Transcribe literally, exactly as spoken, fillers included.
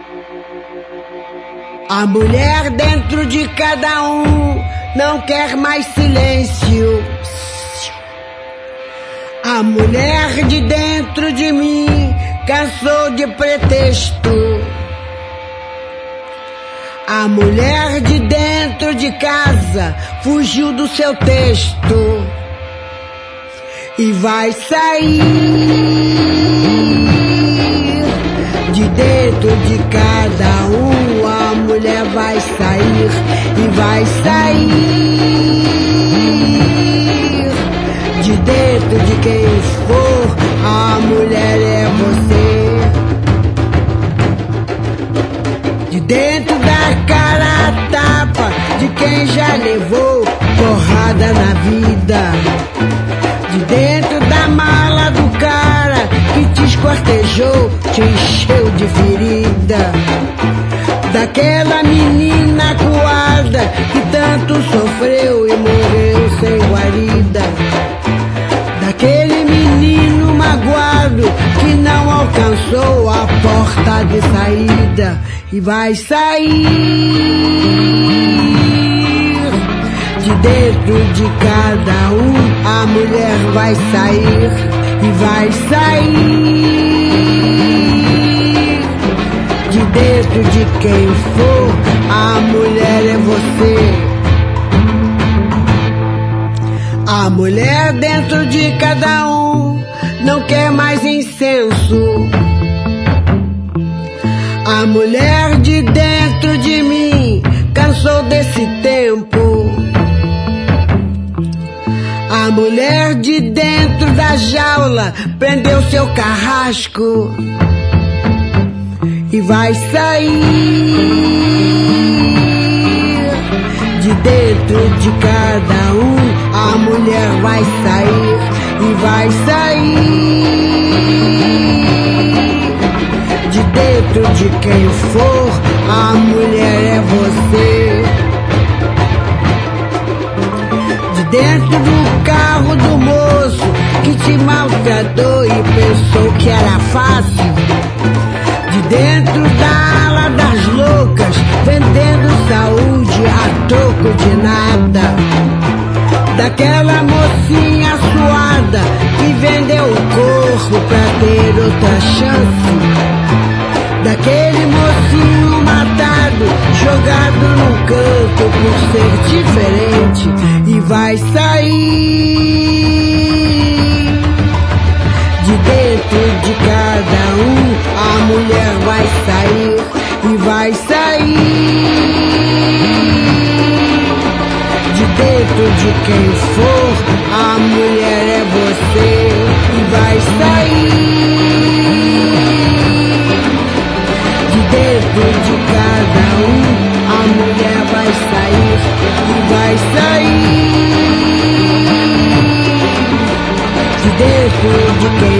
A mulher dentro de cada um não quer mais silêncio. A mulher de dentro de mim cansou de pretexto. A mulher de dentro de casa fugiu do seu texto e vai sair de dentro de cada um. A mulher vai sair e vai sair de dentro de quem for. A mulher é você. De dentro da cara a tapa de quem já levou porrada na vida. De dentro da mala do cara que te esquartejou, te encheu de ferida. Daquela menina coada que tanto sofreu e morreu sem guarida. Daquele menino magoado que não alcançou a porta de saída e vai sair de dentro de cada um. A mulher vai sair e vai sair de dentro de quem for. A mulher é você. A mulher dentro de cada um não quer mais incenso. A mulher de dentro de mim cansou desse tempo. A mulher de dentro da jaula prendeu seu carrasco e vai sair de dentro de cada um. A mulher vai sair e vai sair de dentro de quem for. A mulher é você. De dentro do carro do moço que te maltratou e pensou que era fácil. De dentro da ala das loucas, vendendo saúde a troco de nada. Daquela mocinha suada que vendeu o corpo pra ter outra chance. Daquele mocinho matado, jogado num canto por ser diferente e vai sair de dentro de cada um. A mulher vai sair e vai sair de dentro de quem for. A mulher é você e vai sair de dentro de cada um. A mulher vai sair e vai sair de dentro de quem